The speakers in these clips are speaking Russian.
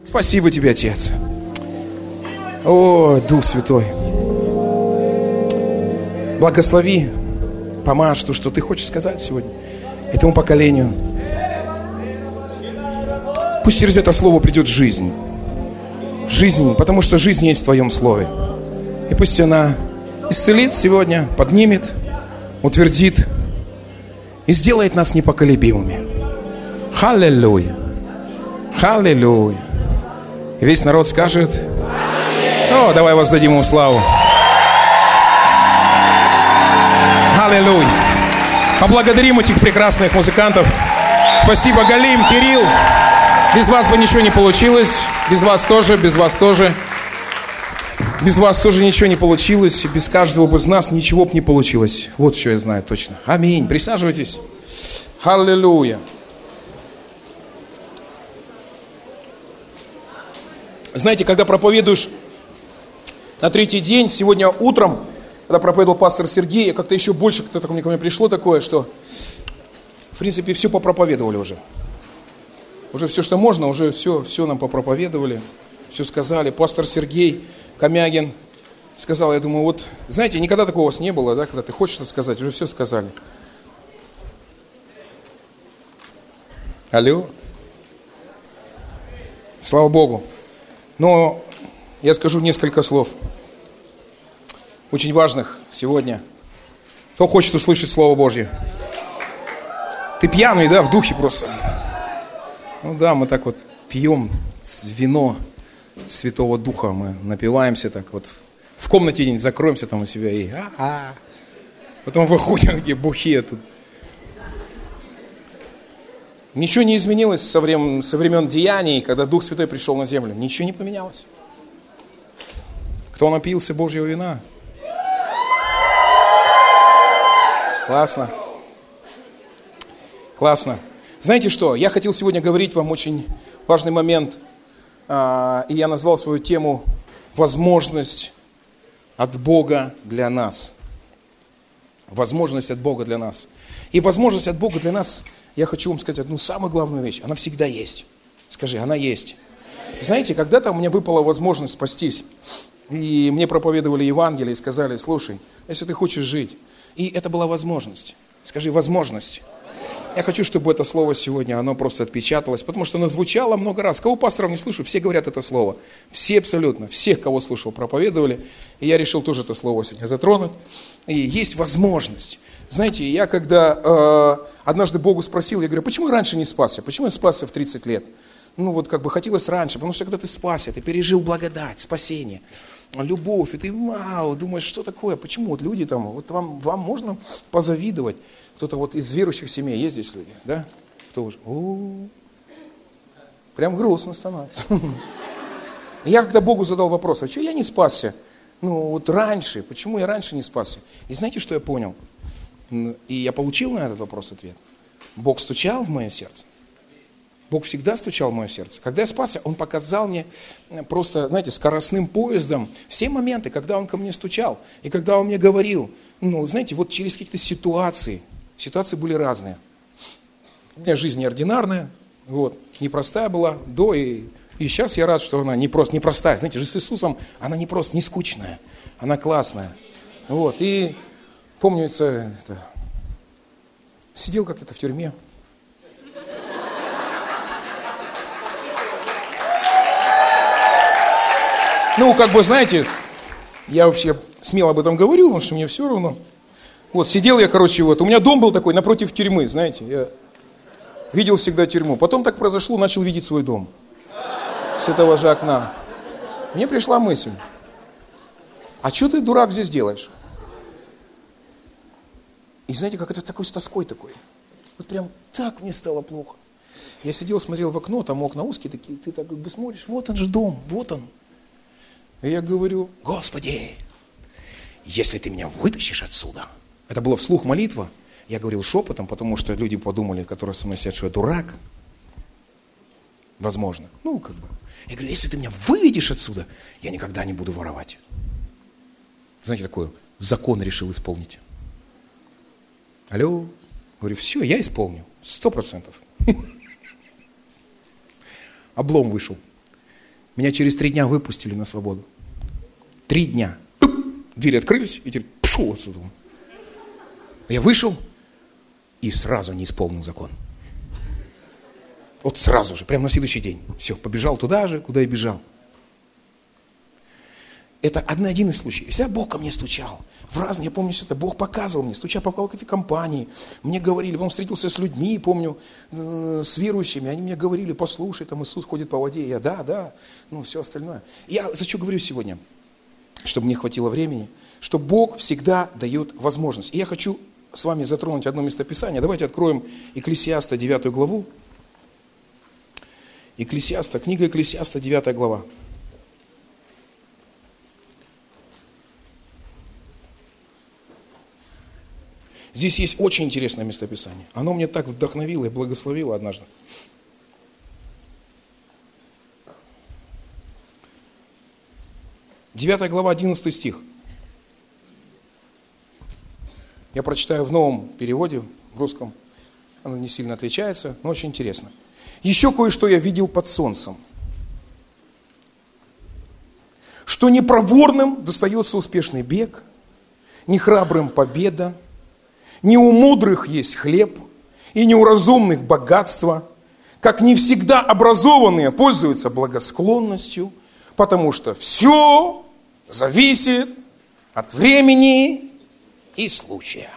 Спасибо тебе, Отец. О, Дух Святой. Благослови, помажь то, что ты хочешь сказать сегодня этому поколению. Пусть через это слово придет жизнь. Жизнь, потому что жизнь есть в Твоем Слове. И пусть она исцелит сегодня, поднимет, утвердит и сделает нас непоколебимыми. Аллилуйя. Аллилуйя. И весь народ скажет: о, давай воздадим ему славу. Аллилуйя. Поблагодарим этих прекрасных музыкантов. Спасибо, Галим, Кирилл. Без вас бы ничего не получилось. Без вас тоже, без вас тоже. Без вас тоже ничего не получилось. И без каждого из нас ничего бы не получилось. Вот что я знаю точно. Аминь. Присаживайтесь. Аллилуйя. Знаете, когда проповедуешь на третий день, сегодня утром, когда проповедовал пастор Сергей, как-то еще больше ко мне пришло такое, что, в принципе, все попроповедовали уже. Уже все, что можно, уже все нам попроповедовали, все сказали. Пастор Сергей Комягин сказал, я думаю, вот, знаете, никогда такого у вас не было, да, когда ты хочешь что-то сказать, уже все сказали. Алло. Слава Богу. Но я скажу несколько слов, очень важных сегодня. Кто хочет услышать Слово Божье? Ты пьяный, да, в духе просто? Ну да, мы так вот пьем вино Святого Духа, мы напиваемся так вот. В комнате где-нибудь закроемся там у себя и потом выходим такие бухие тут. Ничего не изменилось со времен деяний, когда Дух Святой пришел на землю. Ничего не поменялось. Кто напился Божьего вина? Классно. Классно. Знаете что? Я хотел сегодня говорить вам очень важный момент. И я назвал свою тему «Возможность от Бога для нас». Возможность от Бога для нас. И возможность от Бога для нас, я хочу вам сказать одну самую главную вещь. Она всегда есть. Скажи, она есть. Знаете, когда-то у меня выпала возможность спастись. И мне проповедовали Евангелие и сказали, слушай, если ты хочешь жить. И это была возможность. Скажи, возможность. Я хочу, чтобы это слово сегодня, оно просто отпечаталось, потому что оно звучало много раз. Кого пасторов не слышу, все говорят это слово. Все абсолютно, всех, кого слышал, проповедовали. И я решил тоже это слово сегодня затронуть. И есть возможность. Знаете, я когда однажды Богу спросил, я говорю, почему я раньше не спасся? Почему я спасся в 30 лет? Ну вот как бы хотелось раньше, потому что когда ты спасся, ты пережил благодать, спасение, любовь, и ты думаешь, что такое, почему вот люди там, вот вам можно позавидовать. Кто-то вот из верующих семей, есть здесь люди, да? Кто уже? Прям грустно становится. Я когда Богу задал вопрос, а что я не спасся? Ну вот раньше, почему я раньше не спасся? И знаете, что я понял? И я получил на этот вопрос ответ. Бог стучал в мое сердце. Бог всегда стучал в мое сердце. Когда я спасся, Он показал мне просто, знаете, скоростным поездом все моменты, когда Он ко мне стучал. И когда Он мне говорил, ну, знаете, вот через какие-то ситуации. Ситуации были разные. У меня жизнь неординарная, вот, непростая была до и сейчас я рад, что она не простая. Знаете, жизнь с Иисусом, она не просто, не скучная, она классная. Вот, и помнится, сидел как-то в тюрьме. Ну, как бы, знаете, я вообще смело об этом говорю, потому что мне все равно. Вот, сидел я, короче, вот, у меня дом был такой, напротив тюрьмы, знаете, я видел всегда тюрьму. Потом так произошло, начал видеть свой дом с этого же окна. Мне пришла мысль, а что ты, дурак, здесь делаешь? И знаете, как это такой с тоской такой. Вот прям так мне стало плохо. Я сидел, смотрел в окно, там окна узкие такие, ты так как бы смотришь, вот он же дом, вот он. И я говорю, Господи, если ты меня вытащишь отсюда. Это была вслух молитва. Я говорил шепотом, потому что люди подумали, которые со мной сидят, что я дурак. Возможно. Ну, как бы. Я говорю, если ты меня выведешь отсюда, я никогда не буду воровать. Знаете, такой закон решил исполнить. Алло. Говорю, все, я исполню. 100%. Облом вышел. Меня через 3 дня выпустили на свободу. 3 дня. Двери открылись, и теперь пошел отсюда. Я вышел и сразу не исполнил закон. Вот сразу же, прямо на следующий день. Все, побежал туда же, куда и бежал. Это один из случаев. Всегда Бог ко мне стучал. В разные, я помню, что это Бог показывал мне, стучал по какой-то компании. Мне говорили, потом встретился с людьми, помню, с верующими. Они мне говорили, послушай, там Иисус ходит по воде. Я, да, все остальное. Я за что говорю сегодня? Чтобы мне хватило времени. Что Бог всегда дает возможность. И я хочу с вами затронуть одно местописание. Давайте откроем Екклесиаста 9 главу. Книга Екклесиаста 9 глава. Здесь есть очень интересное местописание. Оно мне так вдохновило и благословило однажды. Девятая глава, 11 стих. Я прочитаю в новом переводе, в русском. Оно не сильно отличается, но очень интересно. Еще кое-что я видел под солнцем. Что не проворным достается успешный бег, не храбрым победа, не у мудрых есть хлеб, и не у разумных богатство, как не всегда образованные пользуются благосклонностью, потому что все зависит от времени и случая.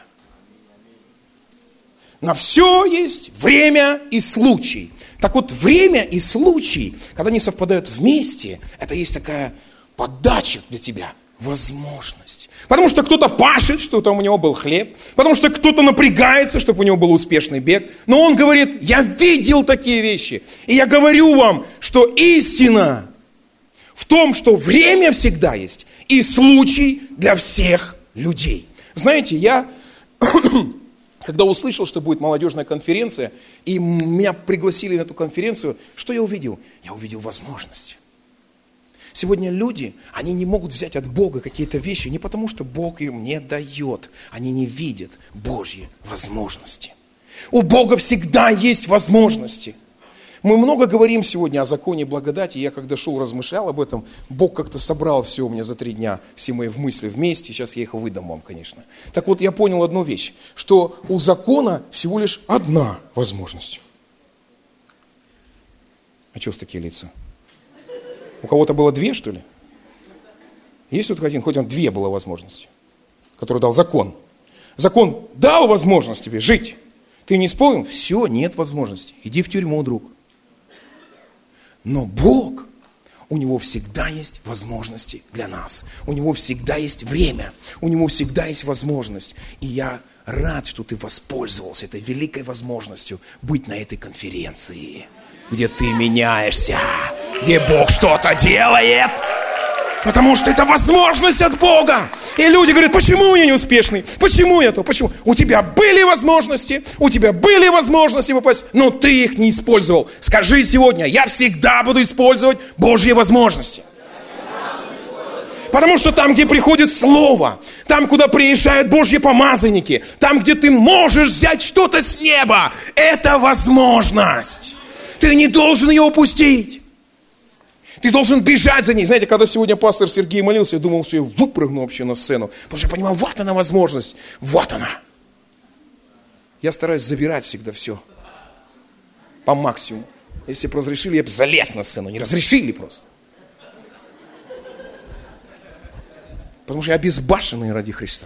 На все есть время и случай. Так вот, время и случай, когда они совпадают вместе, это есть такая подача для тебя, возможность. Потому что кто-то пашет, чтобы у него был хлеб. Потому что кто-то напрягается, чтобы у него был успешный бег. Но он говорит, я видел такие вещи. И я говорю вам, что истина в том, что время всегда есть. И случай для всех людей. Знаете, я, когда услышал, что будет молодежная конференция, и меня пригласили на эту конференцию, что я увидел? Я увидел возможность. Сегодня люди, они не могут взять от Бога какие-то вещи не потому, что Бог им не дает. Они не видят Божьи возможности. У Бога всегда есть возможности. Мы много говорим сегодня о законе благодати. Я когда шел, размышлял об этом, Бог как-то собрал все у меня за 3 дня, все мои мысли вместе. Сейчас я их выдам вам, конечно. Так вот, я понял одну вещь, что у закона всего лишь одна возможность. А что с такие лица? У кого-то было 2, что ли? Есть тут один, хоть он 2 было возможности, который дал закон. Закон дал возможность тебе жить. Ты не исполнил? Все, нет возможности. Иди в тюрьму, друг. Но Бог, у Него всегда есть возможности для нас. У Него всегда есть время. У Него всегда есть возможность. И я рад, что ты воспользовался этой великой возможностью быть на этой конференции, где ты меняешься, где Бог что-то делает. Потому что это возможность от Бога. И люди говорят, почему я не успешный? Почему я то? Почему? У тебя были возможности попасть, но ты их не использовал. Скажи сегодня, я всегда буду использовать Божьи возможности. Потому что там, где приходит Слово, там, куда приезжают Божьи помазанники, там, где ты можешь взять что-то с неба, это возможность. Ты не должен ее упустить. Ты должен бежать за ней. Знаете, когда сегодня пастор Сергей молился, я думал, что я выпрыгну вообще на сцену. Потому что я понимал, вот она возможность. Вот она. Я стараюсь забирать всегда все. По максимуму. Если бы разрешили, я бы залез на сцену. Не разрешили просто. Потому что я обезбашенный ради Христа.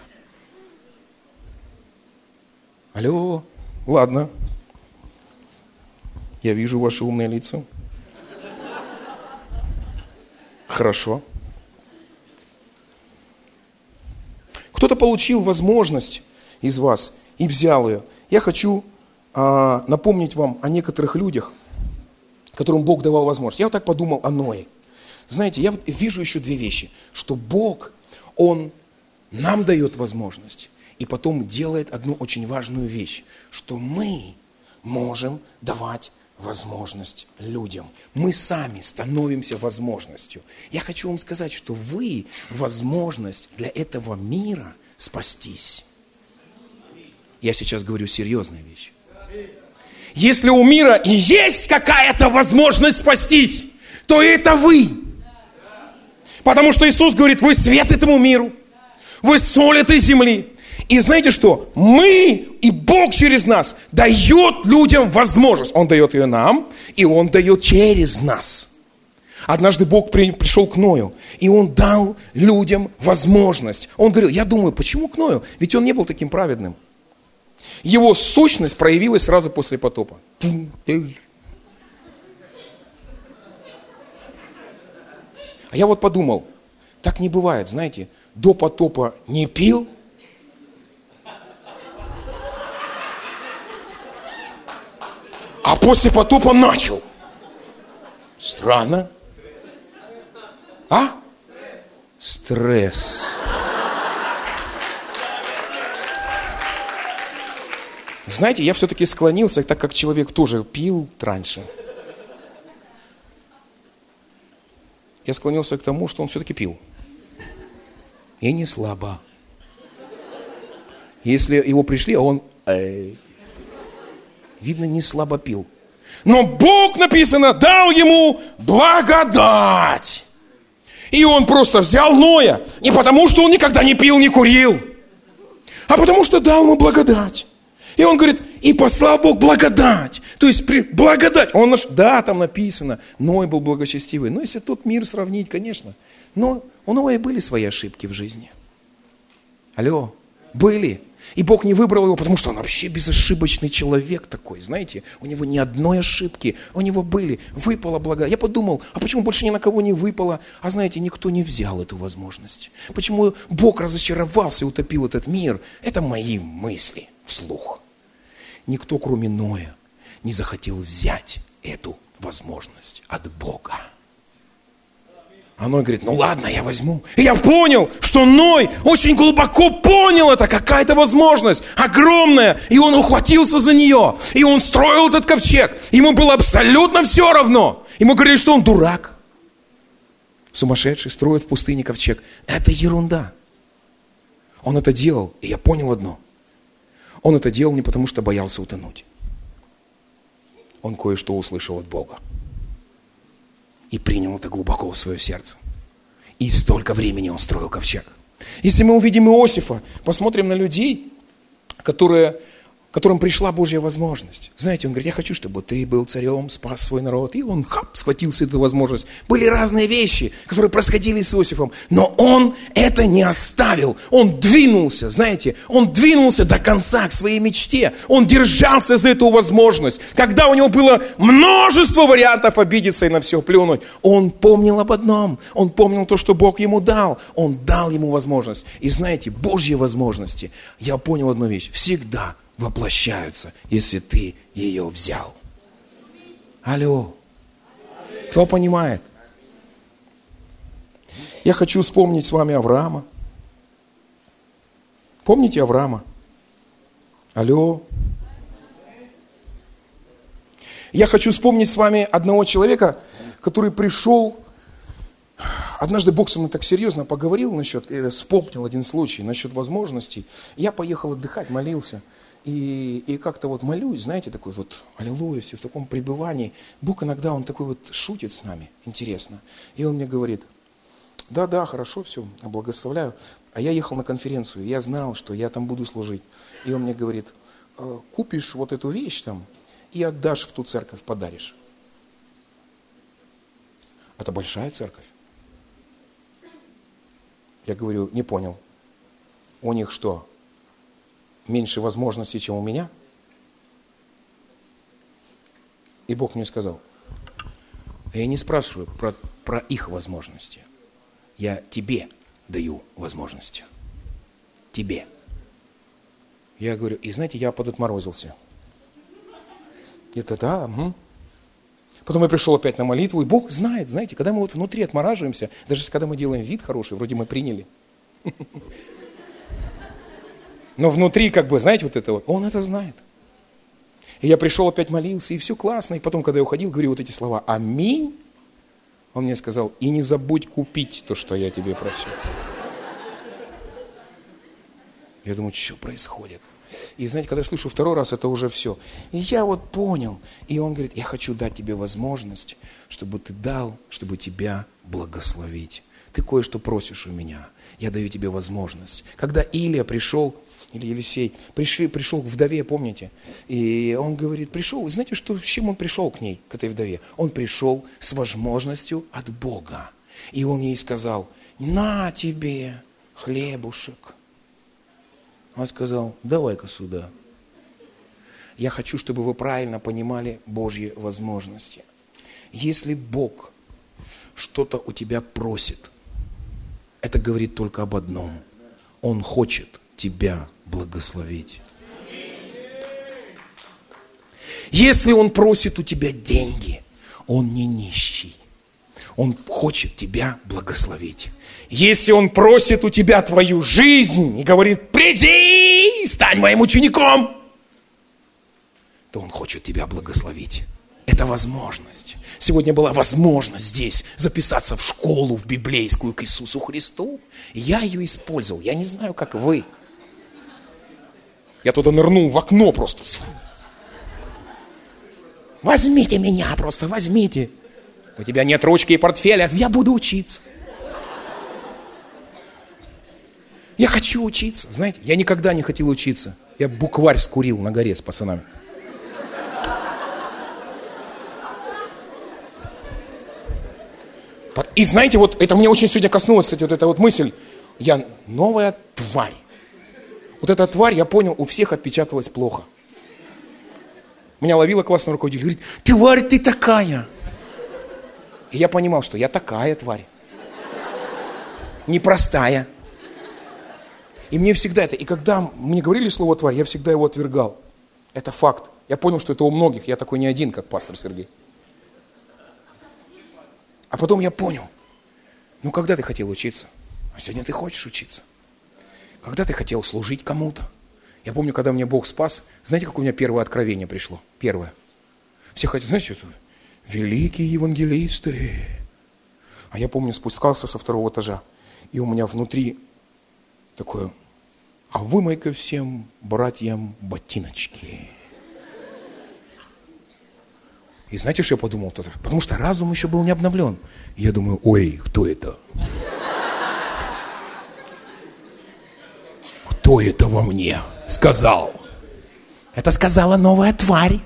Алло. Ладно. Я вижу ваши умные лица. Хорошо. Кто-то получил возможность из вас и взял ее. Я хочу напомнить вам о некоторых людях, которым Бог давал возможность. Я вот так подумал о Ное. Знаете, я вижу еще 2 вещи. Что Бог, Он нам дает возможность. И потом делает одну очень важную вещь. Что мы можем давать возможность людям. Мы сами становимся возможностью. Я хочу вам сказать, что вы возможность для этого мира спастись. Я сейчас говорю серьезные вещи. Если у мира и есть какая-то возможность спастись, то это вы. Потому что Иисус говорит, вы свет этому миру, вы соль этой земли. И знаете что? Мы и Бог через нас дает людям возможность. Он дает ее нам, и Он дает через нас. Однажды Бог пришел к Ною, и Он дал людям возможность. Он говорил, я думаю, почему к Ною? Ведь он не был таким праведным. Его сущность проявилась сразу после потопа. А я вот подумал, так не бывает, знаете, до потопа не пил, а после потопа начал. Странно. А? Стресс. Знаете, я все-таки склонился, так как человек тоже пил раньше. Я склонился к тому, что он все-таки пил. И не слабо. Если его пришли, а он, видно, не слабо пил. Но Бог, написано, дал ему благодать. И он просто взял Ноя. Не потому, что он никогда не пил, не курил, а потому, что дал ему благодать. И он говорит, и послал Бог благодать. То есть благодать. Да, там написано, Ной был благочестивый. Но если тот мир сравнить, конечно. Но у Ноя были свои ошибки в жизни. Алло, были. И Бог не выбрал его, потому что он вообще безошибочный человек такой, знаете. У него ни одной ошибки, у него были. Выпала благодать. Я подумал, а почему больше ни на кого не выпало? А знаете, никто не взял эту возможность. Почему Бог разочаровался и утопил этот мир? Это мои мысли вслух. Никто, кроме Ноя, не захотел взять эту возможность от Бога. А Ной говорит, ну ладно, я возьму. И я понял, что Ной очень глубоко понял это, какая-то возможность огромная. И он ухватился за нее. И он строил этот ковчег. Ему было абсолютно все равно. Ему говорили, что он дурак. Сумасшедший, строит в пустыне ковчег. Это ерунда. Он это делал, и я понял одно. Он это делал не потому, что боялся утонуть. Он кое-что услышал от Бога. И принял это глубоко в свое сердце. И столько времени он строил ковчег. Если мы увидим Иосифа, посмотрим на людей, которым пришла Божья возможность. Знаете, он говорит, я хочу, чтобы ты был царем, спас свой народ. И он схватился эту возможность. Были разные вещи, которые происходили с Иосифом. Но он это не оставил. Он двинулся, знаете, он двинулся до конца к своей мечте. Он держался за эту возможность. Когда у него было множество вариантов обидеться и на все плюнуть, он помнил об одном. Он помнил то, что Бог ему дал. Он дал ему возможность. И знаете, Божьи возможности, я понял одну вещь, всегда воплощаются, если ты ее взял. Алло. Кто понимает? Я хочу вспомнить с вами Авраама. Помните Авраама? Алло. Я хочу вспомнить с вами одного человека, который пришел. Однажды Бог со мной так серьезно поговорил вспомнил один случай насчет возможностей. Я поехал отдыхать, молился. И как-то вот молюсь, знаете, такой вот аллилуйя, все в таком пребывании. Бог иногда, Он такой вот шутит с нами, интересно. И Он мне говорит, да, хорошо, все, благословляю. А я ехал на конференцию, я знал, что я там буду служить. И Он мне говорит, купишь вот эту вещь там и отдашь в ту церковь, подаришь. Это большая церковь. Я говорю, не понял. У них что? Меньше возможностей, чем у меня? И Бог мне сказал, я не спрашиваю про их возможности. Я тебе даю возможности. Тебе. Я говорю, и знаете, я подотморозился. Это да, угу. Потом я пришел опять на молитву, и Бог знает, знаете, когда мы вот внутри отмораживаемся, даже когда мы делаем вид хороший, вроде мы приняли. Но внутри, знаете, вот это вот, Он это знает. И я пришел, опять молился, и все классно. И потом, когда я уходил, говорю вот эти слова, аминь. Он мне сказал, и не забудь купить то, что я тебе просил. Я думаю, что происходит? И знаете, когда я слышу второй раз, это уже все. И я вот понял. И он говорит, я хочу дать тебе возможность, чтобы ты дал, чтобы тебя благословить. ты кое-что просишь у меня, я даю тебе возможность. Когда Илия пришел, или Елисей, пришел к вдове, помните? И он говорит, пришел, знаете, с чем он пришел к ней, к этой вдове? Он пришел с возможностью от Бога. И он ей сказал, на тебе хлебушек. Он сказал, давай-ка сюда. Я хочу, чтобы вы правильно понимали Божьи возможности. Если Бог что-то у тебя просит, это говорит только об одном. Он хочет тебя благословить. Если Он просит у тебя деньги, Он не нищий. Он хочет тебя благословить. Если Он просит у тебя твою жизнь и говорит, приди, стань моим учеником, то Он хочет тебя благословить. Это возможность. Сегодня была возможность здесь записаться в школу, в библейскую к Иисусу Христу. И я ее использовал. Я не знаю, как вы. Я туда нырнул в окно просто. Возьмите меня просто, возьмите. У тебя нет ручки и портфеля, я буду учиться. Я хочу учиться. Знаете, я никогда не хотел учиться. Я букварь скурил на горе с пацанами. И знаете, вот это мне очень сегодня коснулось, кстати, вот эта вот мысль. Я новая тварь. Вот эта тварь, я понял, у всех отпечаталась плохо. Меня ловила классный руководитель, говорит, тварь ты такая. И я понимал, что я такая тварь. Непростая. И мне всегда это, и когда мне говорили слово тварь, я всегда его отвергал. Это факт. Я понял, что это у многих, я такой не один, как пастор Сергей. А потом я понял, ну когда ты хотел учиться? А сегодня ты хочешь учиться. Когда ты хотел служить кому-то? Я помню, когда меня Бог спас, знаете, как у меня первое откровение пришло? Первое. Все хотят, знаете, что? Великие евангелисты. А я помню, спускался со 2-го этажа, и у меня внутри такое, а вымой-ка всем братьям ботиночки. И знаете, что я подумал тогда? Потому что разум еще был не обновлен. И я думаю, ой, кто это? Кто это во мне сказал? Это сказала новая тварь.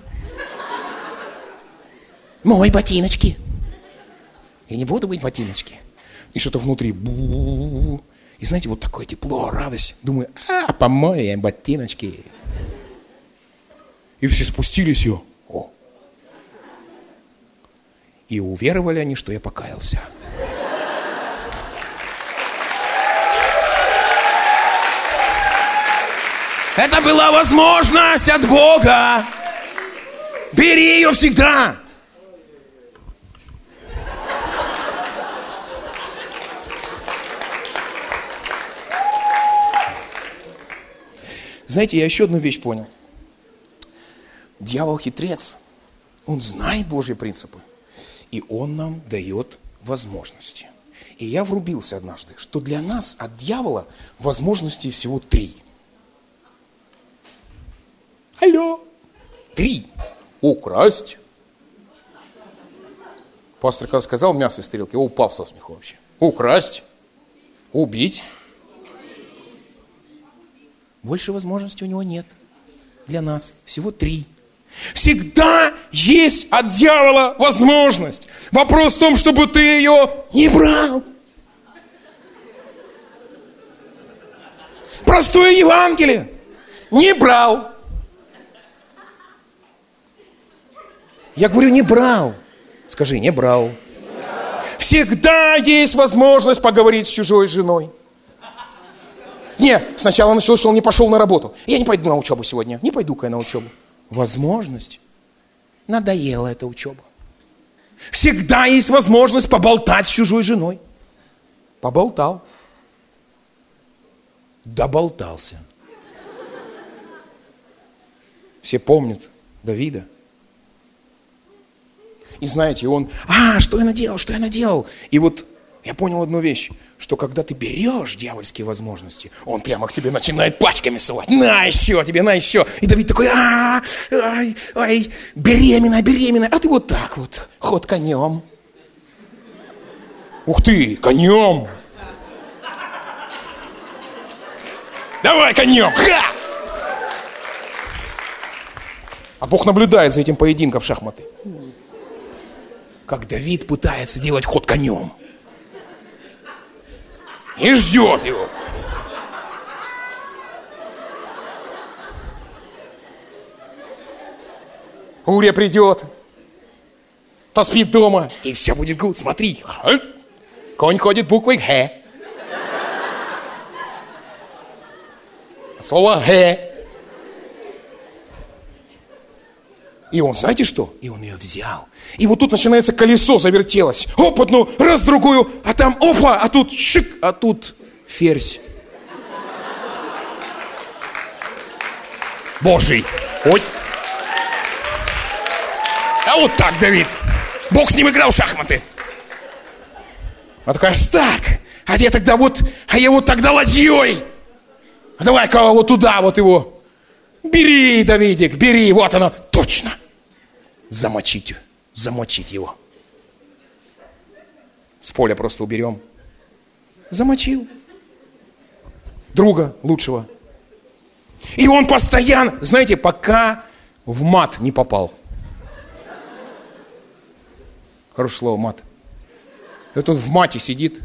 Мой ботиночки. Я не буду быть ботиночки. И что-то внутри. И знаете, вот такое тепло, радость. Думаю, помой ботиночки. И все спустились ее. И уверовали они, что я покаялся. Это была возможность от Бога. Бери ее всегда. Знаете, я еще одну вещь понял. Дьявол хитрец. Он знает Божьи принципы. И он нам дает возможности. И я врубился однажды, что для нас от дьявола возможностей всего 3. Алло. 3. Украсть. Пастор когда сказал мясо из тарелки, я упал со смеху вообще. Украсть. Убить. Больше возможностей у него нет. Для нас всего 3. Всегда есть от дьявола возможность. Вопрос в том, чтобы ты ее не брал. Простое Евангелие. Не брал. Я говорю, не брал. Скажи, не брал. Всегда есть возможность поговорить с чужой женой. Не, сначала началось, что он не пошел на работу. Я не пойду на учебу сегодня. Не пойду-ка я на учебу. Возможность. Надоела эта учеба. Всегда есть возможность поболтать с чужой женой. Поболтал. Доболтался. Все помнят Давида. И знаете, он, что я наделал? И вот я понял одну вещь, что когда ты берешь дьявольские возможности, он прямо к тебе начинает пачками ссылать. На еще тебе, на еще. И Давид такой, беременная. А ты вот так вот, ход конем. Ух ты, конем. Давай конем! Ха! А Бог наблюдает за этим поединком в шахматы. Как Давид пытается делать ход конем. И ждет его. Урия придет, поспит дома, и все будет гуд. Смотри, конь ходит буквой Г. Слово Г. И он, знаете что? И он ее взял. И вот тут начинается колесо завертелось. Опа, ну, раз, другую, а там, опа, а тут шик, а тут ферзь. Божий. Ой. А вот так, Давид. Бог с ним играл в шахматы. А такая, так, а я тогда вот, тогда ладьей. Давай-ка вот туда вот его. Бери, Давидик, бери, вот оно, точно. Замочить его. С поля просто уберем. Замочил. Друга лучшего. И он постоянно, знаете, пока в мат не попал. Хорошее слово, мат. Вот он в мате сидит.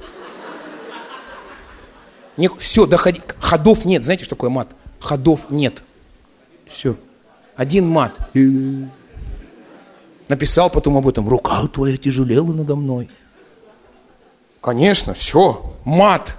Все, доходи. Ходов нет. Знаете, что такое мат? Ходов нет. Все. Один мат. Написал потом об этом. Рука твоя тяжелела надо мной. Конечно, все. Мат.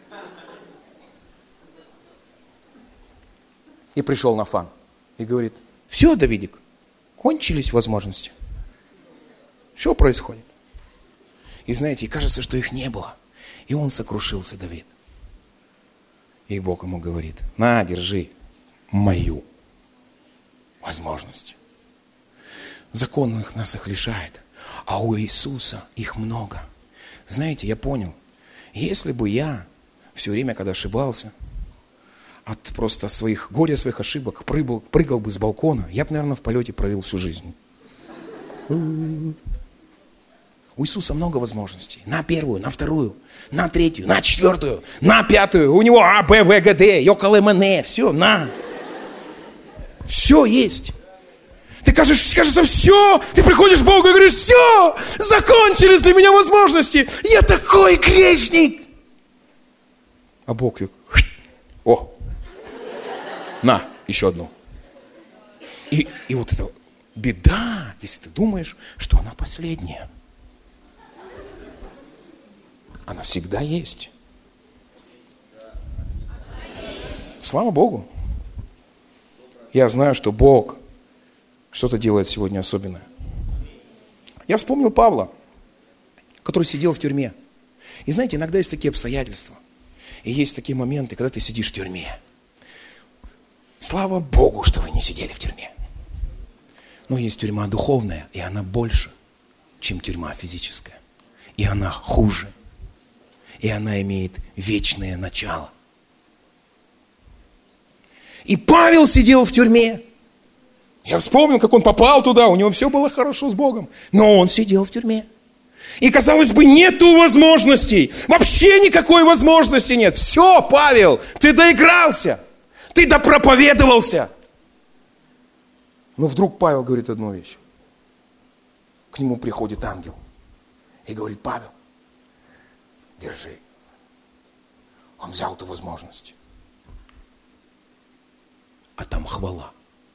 И пришел Нафан. И говорит, все, Давидик, кончились возможности. Что происходит? И знаете, кажется, что их не было. И он сокрушился, Давид. И Бог ему говорит, на, держи мою возможность. Закон нас их лишает, а у Иисуса их много. Знаете, я понял, если бы я все время, когда ошибался, от просто горя своих ошибок прыгал бы с балкона, я бы, наверное, в полете провел всю жизнь. У Иисуса много возможностей. На первую, на вторую, на третью, на четвертую, на пятую. У него А, Б, В, Г, Д, ЙКЛМН. Все, на. Все есть. Ты кажется, все. Ты приходишь к Богу и говоришь, все, закончились для меня возможности. Я такой грешник. А Бог говорит, о, на, еще одну. И вот это беда, если ты думаешь, что она последняя. Она всегда есть. Слава Богу. Я знаю, что Бог что-то делает сегодня особенное. Я вспомнил Павла, который сидел в тюрьме. И знаете, иногда есть такие обстоятельства. И есть такие моменты, когда ты сидишь в тюрьме. Слава Богу, что вы не сидели в тюрьме. Но есть тюрьма духовная, и она больше, чем тюрьма физическая. И она хуже. И она имеет вечное начало. И Павел сидел в тюрьме. Я вспомнил, как он попал туда, у него все было хорошо с Богом. Но он сидел в тюрьме. И, казалось бы, нету возможностей. Вообще никакой возможности нет. Все, Павел, ты доигрался. Ты допроповедовался. Но вдруг Павел говорит одну вещь. К нему приходит ангел. И говорит, Павел, держи. Он взял эту возможность. А там хвала.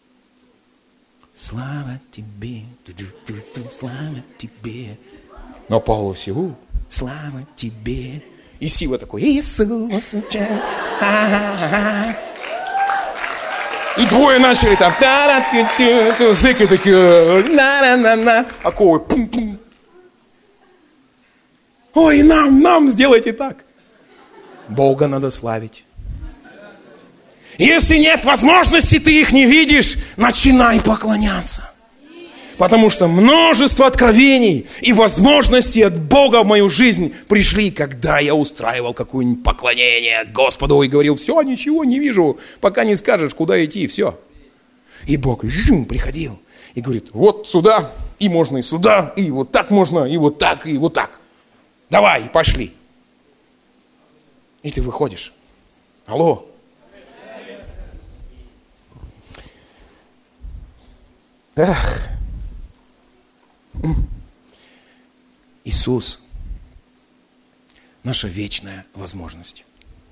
Слава тебе, слава тебе. Но Павлу всего, слава тебе. И Сила такой, Иисус. И двое начали там, зыки такие, на-на-на-на. А ковы, пум-пум. Ой, нам сделайте так. Бога надо славить. Если нет возможности, ты их не видишь, начинай поклоняться. Потому что множество откровений и возможностей от Бога в мою жизнь пришли, когда я устраивал какое-нибудь поклонение Господу и говорил, все, ничего не вижу, пока не скажешь, куда идти, все. И Бог приходил и говорит, вот сюда, и можно и сюда, и вот так можно, и вот так, и вот так. Давай, пошли. И ты выходишь. Алло, Эх. Иисус – наша вечная возможность.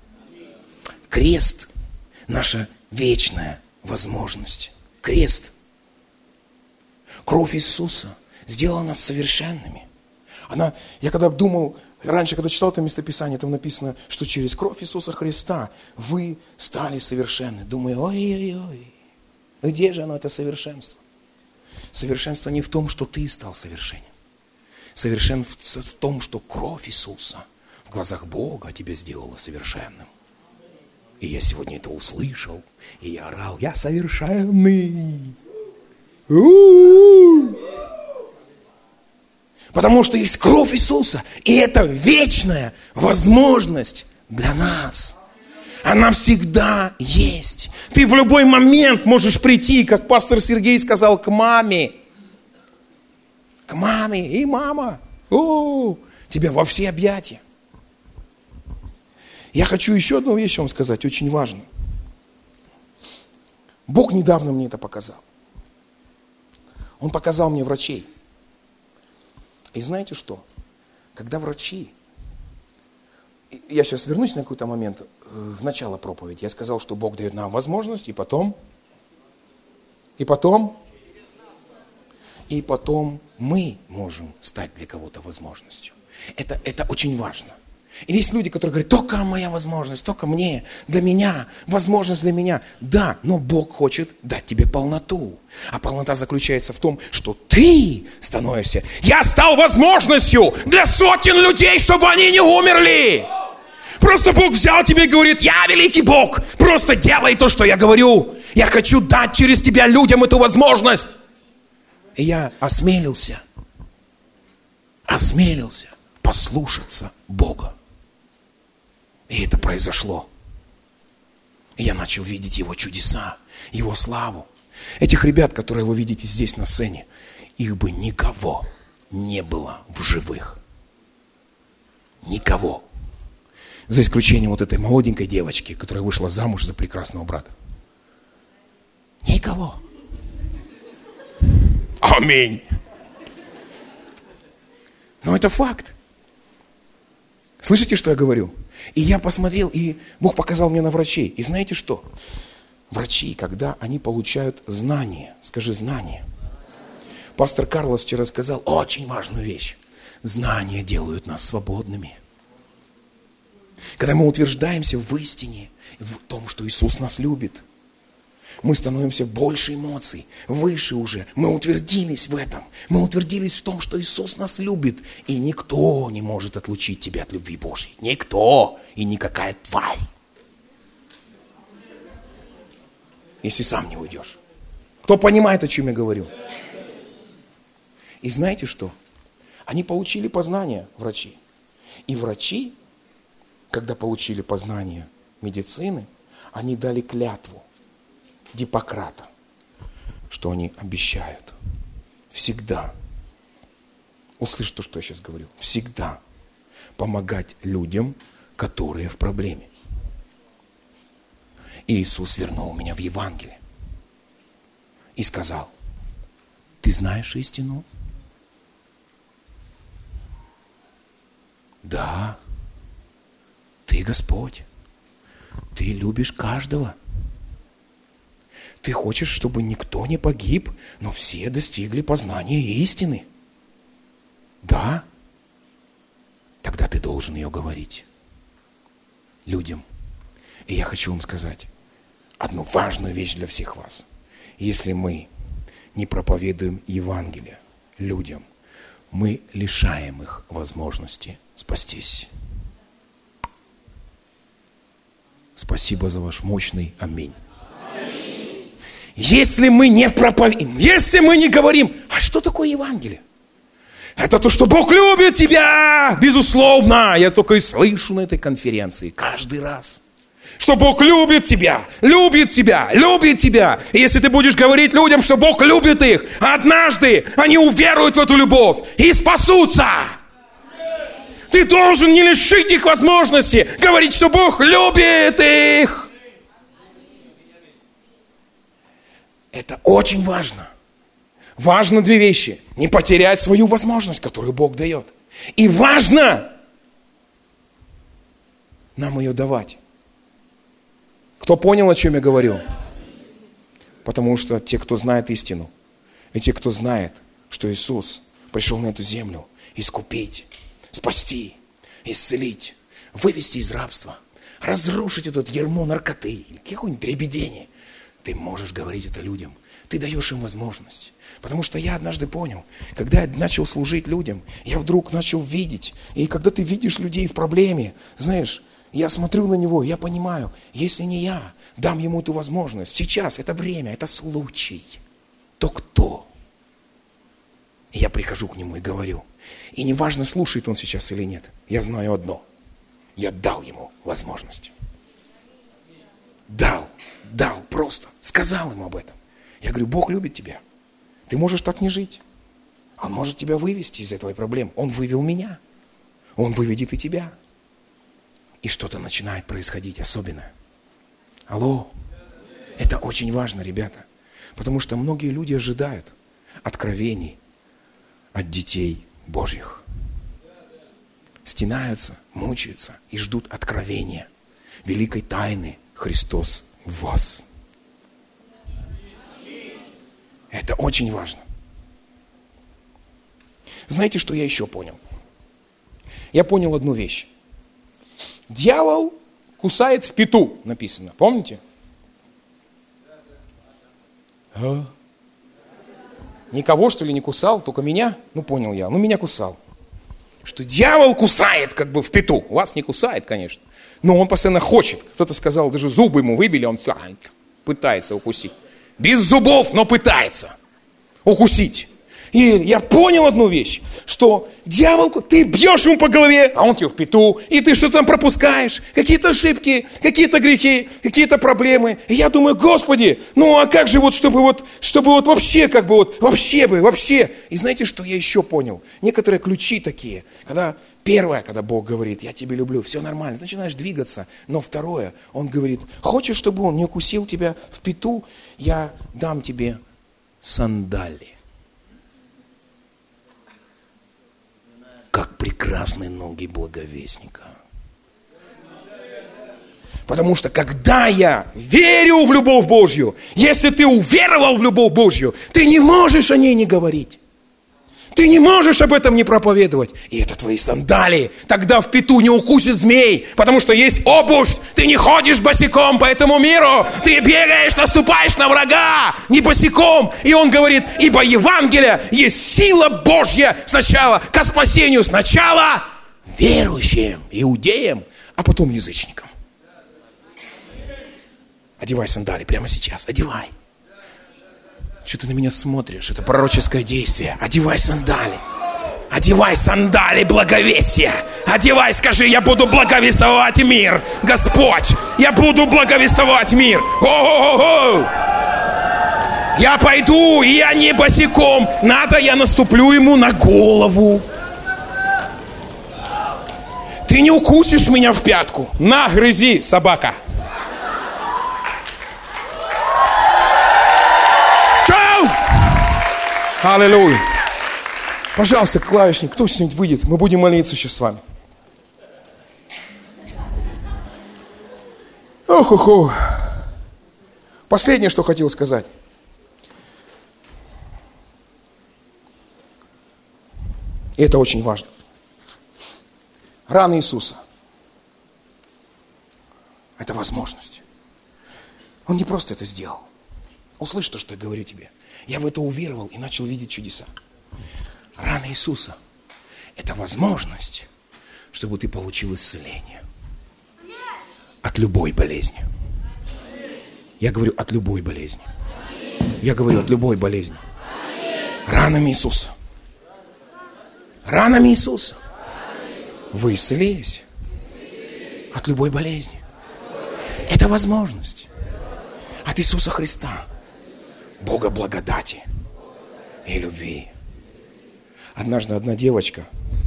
Крест – наша вечная возможность. Крест. Кровь Иисуса сделала нас совершенными. Я когда думал, раньше, когда читал это местописание, там написано, что через кровь Иисуса Христа вы стали совершенны. Думаю, ой-ой-ой, где же оно, это совершенство? Совершенство не в том, что ты стал совершенен. Совершенство в том, что кровь Иисуса в глазах Бога тебя сделала совершенным. И я сегодня это услышал, и я орал, я совершенный. Потому что есть кровь Иисуса, и это вечная возможность для нас. Она всегда есть. Ты в любой момент можешь прийти, как пастор Сергей сказал, к маме. К маме. И мама, тебя во все объятия. Я хочу еще одну вещь вам сказать, очень важную. Бог недавно мне это показал. Он показал мне врачей. И знаете что? Когда врачи... Я сейчас вернусь на какой-то момент, в начало проповеди. Я сказал, что Бог дает нам возможность, и потом мы можем стать для кого-то возможностью. Это очень важно. И есть люди, которые говорят, только моя возможность, только мне, для меня, возможность для меня. Да, но Бог хочет дать тебе полноту. А полнота заключается в том, что ты становишься. Я стал возможностью для сотен людей, чтобы они не умерли. Просто Бог взял тебя и говорит, я великий Бог, просто делай то, что я говорю. Я хочу дать через тебя людям эту возможность. И я осмелился послушаться Бога. И это произошло. И я начал видеть Его чудеса, Его славу. Этих ребят, которые вы видите здесь на сцене, их бы никого не было в живых. Никого. За исключением вот этой молоденькой девочки, которая вышла замуж за прекрасного брата. Никого. Аминь. Но это факт. Слышите, что я говорю? И я посмотрел, и Бог показал мне на врачей. И знаете что? Врачи, когда они получают знания, скажи знания. Пастор Карлос вчера сказал очень важную вещь. Знания делают нас свободными. Когда мы утверждаемся в истине, в том, что Иисус нас любит, мы становимся больше эмоций, выше уже. Мы утвердились в этом. Мы утвердились в том, что Иисус нас любит. И никто не может отлучить тебя от любви Божьей. Никто и никакая тварь. Если сам не уйдешь. Кто понимает, о чем я говорю? И знаете что? Они получили познание, врачи. И врачи, когда получили познание медицины, они дали клятву Гиппократа, что они обещают всегда, услышь то, что я сейчас говорю, всегда помогать людям, которые в проблеме. И Иисус вернул меня в Евангелие и сказал, ты знаешь истину? Да, ты Господь, ты любишь каждого. Ты хочешь, чтобы никто не погиб, но все достигли познания истины. Да? Тогда ты должен ее говорить людям. И я хочу вам сказать одну важную вещь для всех вас. Если мы не проповедуем Евангелие людям, мы лишаем их возможности спастись. Спасибо за ваш мощный аминь. Если мы не проповедуем, если мы не говорим, а что такое Евангелие? Это то, что Бог любит тебя, безусловно. Я только и слышу на этой конференции каждый раз, что Бог любит тебя, любит тебя, любит тебя. И если ты будешь говорить людям, что Бог любит их, однажды они уверуют в эту любовь и спасутся. Ты должен не лишить их возможности говорить, что Бог любит их. Это очень важно. Важно две вещи. Не потерять свою возможность, которую Бог дает. И важно нам ее давать. Кто понял, о чем я говорю? Потому что те, кто знает истину, и те, кто знает, что Иисус пришел на эту землю искупить, спасти, исцелить, вывести из рабства, разрушить это ярмо наркоты или какое-нибудь дребедение, ты можешь говорить это людям. Ты даешь им возможность. Потому что я однажды понял, когда я начал служить людям, я вдруг начал видеть. И когда ты видишь людей в проблеме, знаешь, я смотрю на него, я понимаю, если не я дам ему эту возможность, сейчас, это время, это случай, то кто? И я прихожу к нему и говорю. И неважно, слушает он сейчас или нет, я знаю одно. Я дал ему возможность. Дал просто, сказал ему об этом. Я говорю, Бог любит тебя. Ты можешь так не жить. Он может тебя вывести из этой проблемы. Он вывел меня. Он выведет и тебя. И что-то начинает происходить особенное. Алло. Это очень важно, ребята. Потому что многие люди ожидают откровений от детей Божьих. Стенаются, мучаются и ждут откровения великой тайны Христос в вас. Это очень важно. Знаете, что я еще понял? Я понял одну вещь. Дьявол кусает в пяту, написано. Помните? Никого, что ли, не кусал, только меня? Ну, понял я. Ну, меня кусал. Что дьявол кусает как бы в пяту. Вас не кусает, конечно. Но он постоянно хочет. Кто-то сказал, даже зубы ему выбили, он пытается укусить. Без зубов, но пытается укусить. И я понял одну вещь, что дьявол, ты бьешь ему по голове, а он тебе в пяту, и ты что-то там пропускаешь, какие-то ошибки, какие-то грехи, какие-то проблемы. И я думаю, Господи, ну а как же чтобы вообще, вообще. И знаете, что я еще понял? Некоторые ключи такие, когда Бог говорит, я тебя люблю, все нормально, ты начинаешь двигаться. Но второе, Он говорит, хочешь, чтобы он не укусил тебя в пяту, я дам тебе сандали. Как прекрасные ноги благовестника. Потому что когда я верю в любовь Божью, если ты уверовал в любовь Божью, ты не можешь о ней не говорить. Ты не можешь об этом не проповедовать. И это твои сандалии. Тогда в пяту не укусит змей. Потому что есть обувь. Ты не ходишь босиком по этому миру. Ты бегаешь, наступаешь на врага. Не босиком. И он говорит, ибо Евангелие есть сила Божья сначала ко спасению. Сначала верующим, иудеям, а потом язычникам. Одевай сандали прямо сейчас. Одевай. Что ты на меня смотришь? Это пророческое действие. Одевай сандали. Одевай сандали благовестия. Одевай, скажи, я буду благовествовать мир. Господь, я буду благовествовать мир. О-о-о-о! Я пойду, и я не босиком. Надо, я наступлю ему на голову. Ты не укусишь меня в пятку. На, грызи, собака. Аллилуйя. Пожалуйста, клавишник, кто с ним выйдет? Мы будем молиться сейчас с вами. Ох-ох-ох. Последнее, что хотел сказать. И это очень важно. Раны Иисуса. Это возможность. Он не просто это сделал. Услышь то, что я говорю тебе. Я в это уверовал и начал видеть чудеса. Раны Иисуса – это возможность, чтобы ты получил исцеление от любой болезни. Я говорю от любой болезни. Я говорю от любой болезни. Ранами Иисуса. Ранами Иисуса вы исцелились от любой болезни. Это возможность от Иисуса Христа. Бога благодати и любви. Однажды одна девочка,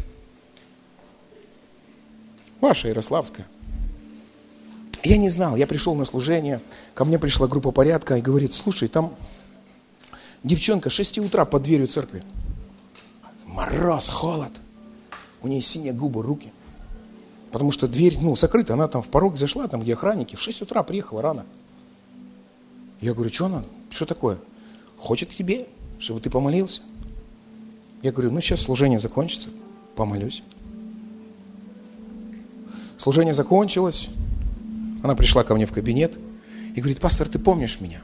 ваша Ярославская, я не знал, я пришел на служение, ко мне пришла группа порядка и говорит, слушай, там Девчонка с 6 утра под дверью церкви. Мороз, холод. У нее синие губы, руки. Потому что дверь, закрыта. Она там в порог зашла, там где охранники. В 6 утра приехала рано. Я говорю, что она? Что такое? Хочет к тебе, чтобы ты помолился. Я говорю, сейчас служение закончится. Помолюсь. Служение закончилось. Она пришла ко мне в кабинет и говорит, пастор, ты помнишь меня?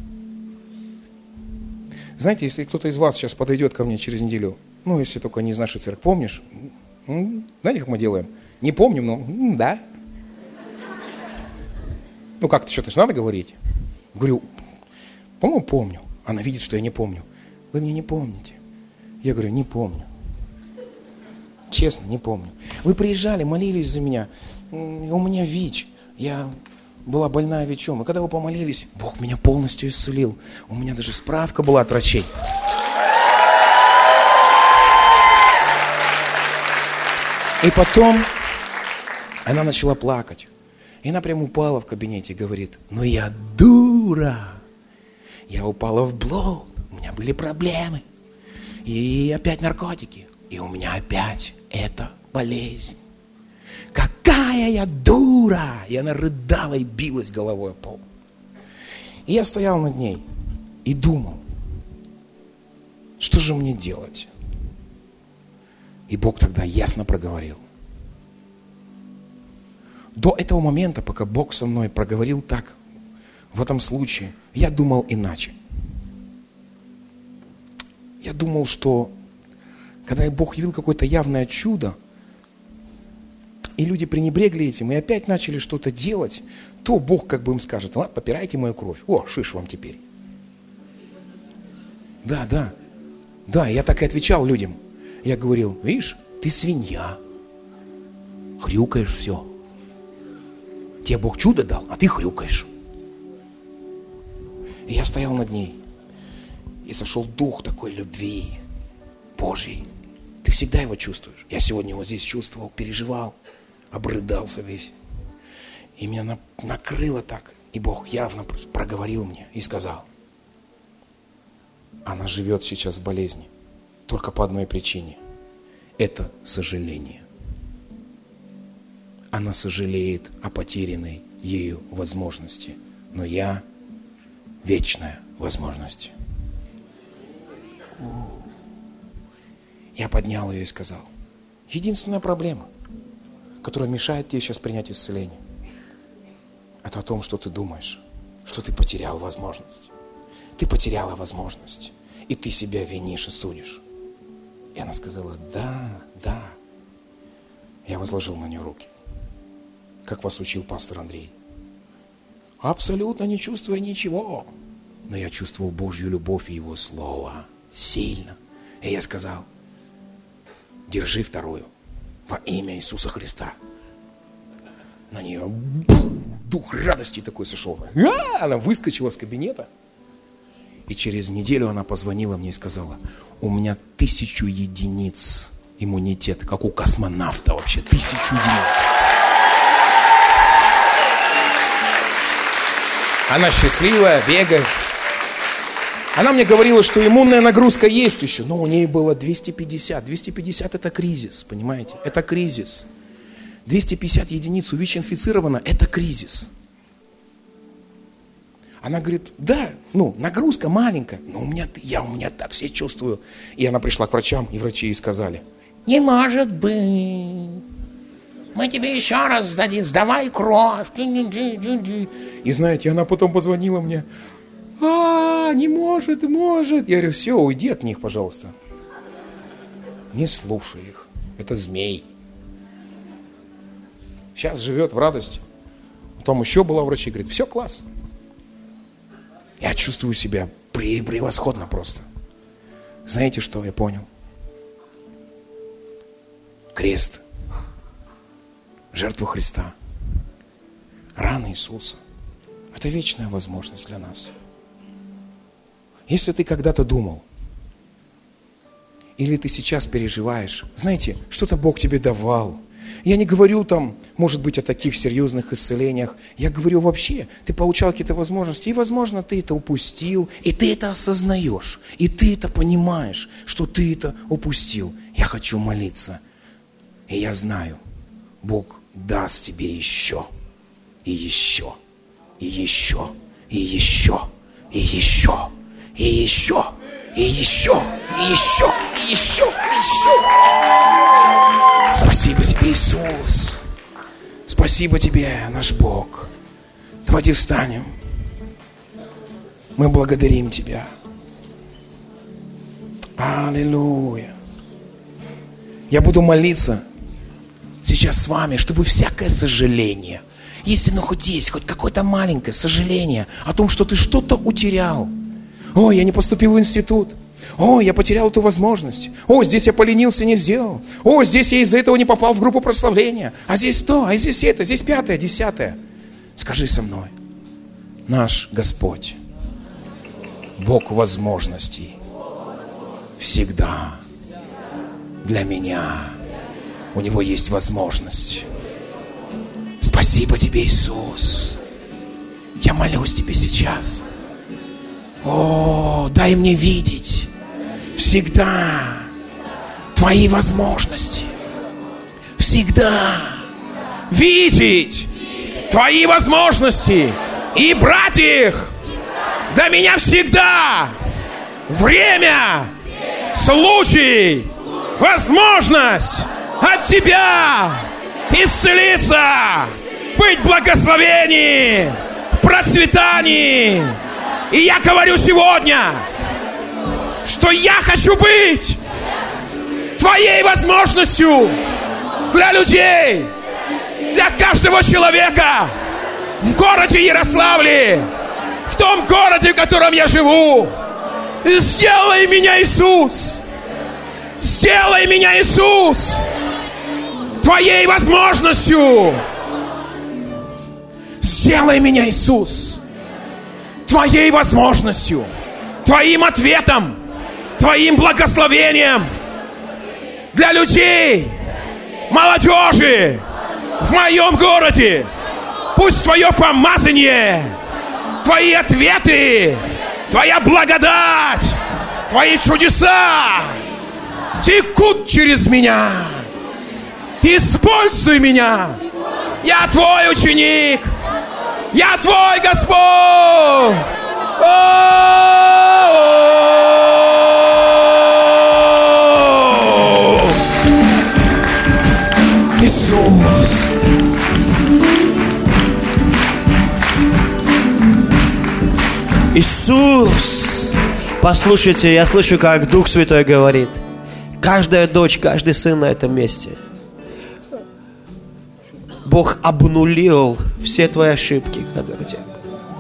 Знаете, если кто-то из вас сейчас подойдет ко мне через неделю, если только не из нашей церкви, помнишь? Знаете, как мы делаем? Не помним, но да. Как-то что-то же надо говорить. Говорю, по-моему, помню. Она видит, что я не помню. Вы меня не помните. Я говорю, не помню. Честно, не помню. Вы приезжали, молились за меня. У меня ВИЧ. Я была больная ВИЧом. И когда вы помолились, Бог меня полностью исцелил. У меня даже справка была от врачей. И потом она начала плакать. И она прям упала в кабинете и говорит, я дура. Я упала в блуд. У меня были проблемы. И опять наркотики. И у меня опять эта болезнь. Какая я дура! И она рыдала и билась головой о пол. И я стоял над ней и думал, что же мне делать? И Бог тогда ясно проговорил. До этого момента, пока Бог со мной проговорил так, в этом случае, я думал иначе. Я думал, что когда Бог явил какое-то явное чудо, и люди пренебрегли этим, и опять начали что-то делать, то Бог как бы им скажет, ладно, попирайте мою кровь. Шиш вам теперь. Да, я так и отвечал людям. Я говорил, видишь, ты свинья. Хрюкаешь все. Тебе Бог чудо дал, а ты хрюкаешь. И я стоял над ней. И сошел дух такой любви Божьей. Ты всегда его чувствуешь. Я сегодня его здесь чувствовал, переживал, обрыдался весь. И меня накрыло так. И Бог явно проговорил мне и сказал, она живет сейчас в болезни. Только по одной причине. Это сожаление. Она сожалеет о потерянной ею возможности. Но я вечная возможность. Я поднял ее и сказал, единственная проблема, которая мешает тебе сейчас принять исцеление, это о том, что ты думаешь, что ты потерял возможность. Ты потеряла возможность, и ты себя винишь и судишь. И она сказала, да. Я возложил на нее руки, как вас учил пастор Андрей. Абсолютно не чувствуя ничего. Но я чувствовал Божью любовь и Его Слово сильно. И я сказал, держи вторую во имя Иисуса Христа. На нее дух радости такой сошел. Она выскочила с кабинета. И через неделю она позвонила мне и сказала, у меня 1000 единиц иммунитет, как у космонавта вообще, 1000 единиц. Она счастливая, бегает. Она мне говорила, что иммунная нагрузка есть еще, но у нее было 250. 250 это кризис, понимаете? Это кризис. 250 единиц у ВИЧ-инфицировано, это кризис. Она говорит, да, нагрузка маленькая, но у меня так себя чувствую. И она пришла к врачам, и врачи ей сказали, не может быть, мы тебе еще раз сдавай кровь. И знаете, она потом позвонила мне, не может. Я говорю, все, уйди от них, пожалуйста. Не слушай их, это змей. Сейчас живет в радости. Потом еще была врач и говорит, все, класс. Я чувствую себя превосходно просто. Знаете, что я понял? Крест, жертва Христа, раны Иисуса – это вечная возможность для нас. Если ты когда-то думал, или ты сейчас переживаешь, знаете, что-то Бог тебе давал, Я не говорю там, может быть, о таких серьезных исцелениях. Я говорю вообще, ты получал какие-то возможности, и, возможно, ты это упустил, и ты это осознаешь, и ты это понимаешь, что ты это упустил. Я хочу молиться, и я знаю, Бог даст тебе еще, и еще, и еще, и еще, и еще, и еще, и еще, и еще, и еще, и еще. Спасибо тебе, Иисус. Спасибо тебе, наш Бог. Давайте встанем. Мы благодарим Тебя. Аллилуйя. Я буду молиться сейчас с вами, чтобы всякое сожаление, если хоть есть, хоть какое-то маленькое сожаление о том, что ты что-то утерял. О, я не поступил в институт. О, я потерял эту возможность. О, здесь я поленился, не сделал. О, здесь я из-за этого не попал в группу прославления. А здесь то, а здесь это, здесь пятое, десятое. Скажи со мной. Наш Господь, Бог возможностей, всегда для меня. У Него есть возможность. Спасибо тебе, Иисус. Я молюсь тебе сейчас. О, дай мне видеть всегда твои возможности. Всегда видеть твои возможности и брать их. Для меня всегда время, случай, возможность от тебя исцелиться, быть в благословении, в процветании. И я говорю сегодня, что я хочу быть твоей возможностью для людей, для каждого человека в городе Ярославле, в том городе, в котором я живу. Сделай меня, Иисус! Сделай меня, Иисус, твоей возможностью! Сделай меня, Иисус, твоей возможностью, твоим ответом, твоим благословением для людей, молодежи в моем городе. Пусть твое помазание, твои ответы, твоя благодать, твои чудеса текут через меня. Используй меня. Я твой ученик. Я твой Господь! Иисус! Иисус! Послушайте, я слышу, как Дух Святой говорит. Каждая дочь, каждый сын на этом месте. Бог обнулил все твои ошибки, которые у тебя были.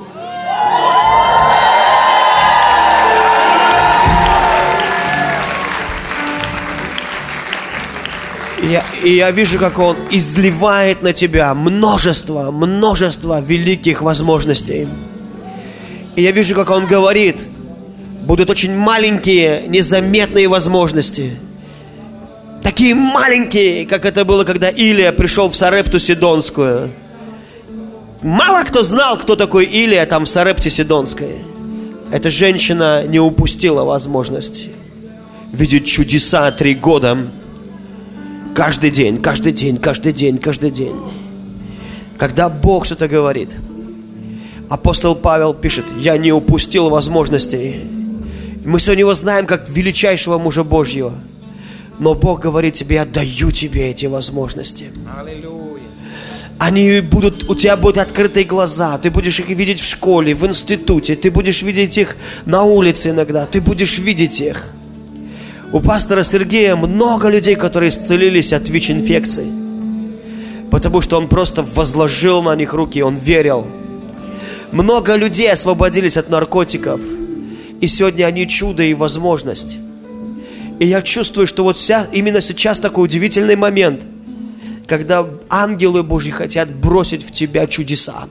И я вижу, как Он изливает на тебя множество великих возможностей. И я вижу, как Он говорит, будут очень маленькие, незаметные возможности. Такие маленькие, как это было, когда Илия пришел в Сарепту Сидонскую. Мало кто знал, кто такой Илия там в Сарепте Сидонской. Эта женщина не упустила возможность видеть чудеса 3 года. Каждый день, каждый день, каждый день, каждый день. Когда Бог что-то говорит, апостол Павел пишет: я не упустил возможностей. Мы сегодня его знаем как величайшего мужа Божьего. Но Бог говорит тебе: я даю тебе эти возможности. Они будут, у тебя будут открытые глаза. Ты будешь их видеть в школе, в институте. Ты будешь видеть их на улице иногда. Ты будешь видеть их. У пастора Сергея много людей, которые исцелились от ВИЧ-инфекции. Потому что он просто возложил на них руки, он верил. Много людей освободились от наркотиков. И сегодня они чудо и возможность. И я чувствую, что вот именно сейчас такой удивительный момент, когда ангелы Божьи хотят бросить в тебя чудеса.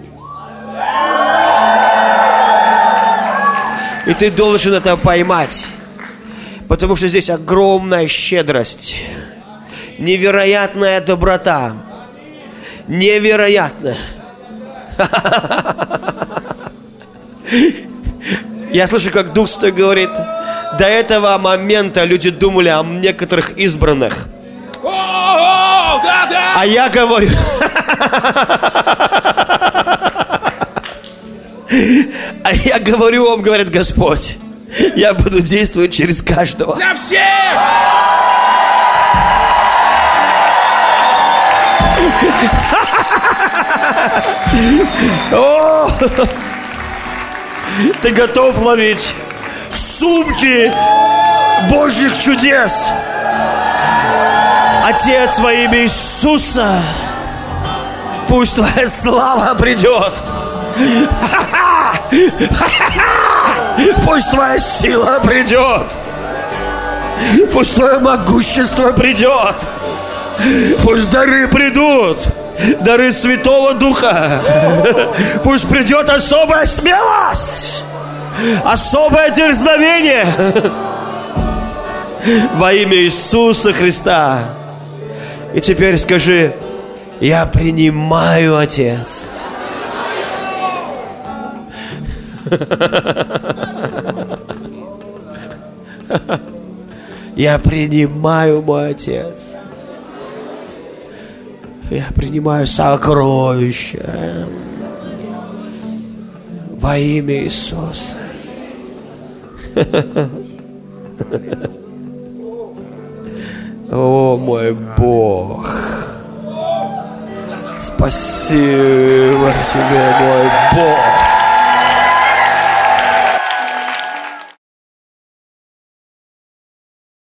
И ты должен это поймать. Потому что здесь огромная щедрость. Невероятная доброта. Невероятно. Я слышу, как Дух Святой говорит, до этого момента люди думали о некоторых избранных. А я говорю... А я говорю вам, говорит Господь, я буду действовать через каждого. Для всех! О! Ты готов ловить сумки Божьих чудес? Отец, во имя Иисуса, пусть Твоя слава придет. Пусть Твоя сила придет. Пусть Твое могущество придет. Пусть дары придут. Дары Святого Духа. Пусть придет особая смелость. Особое дерзновение. Во имя Иисуса Христа. И теперь скажи: я принимаю, Отец. Я принимаю, мой Отец. Я принимаю сокровища во имя Иисуса. О, мой Бог. Спасибо тебе, мой Бог.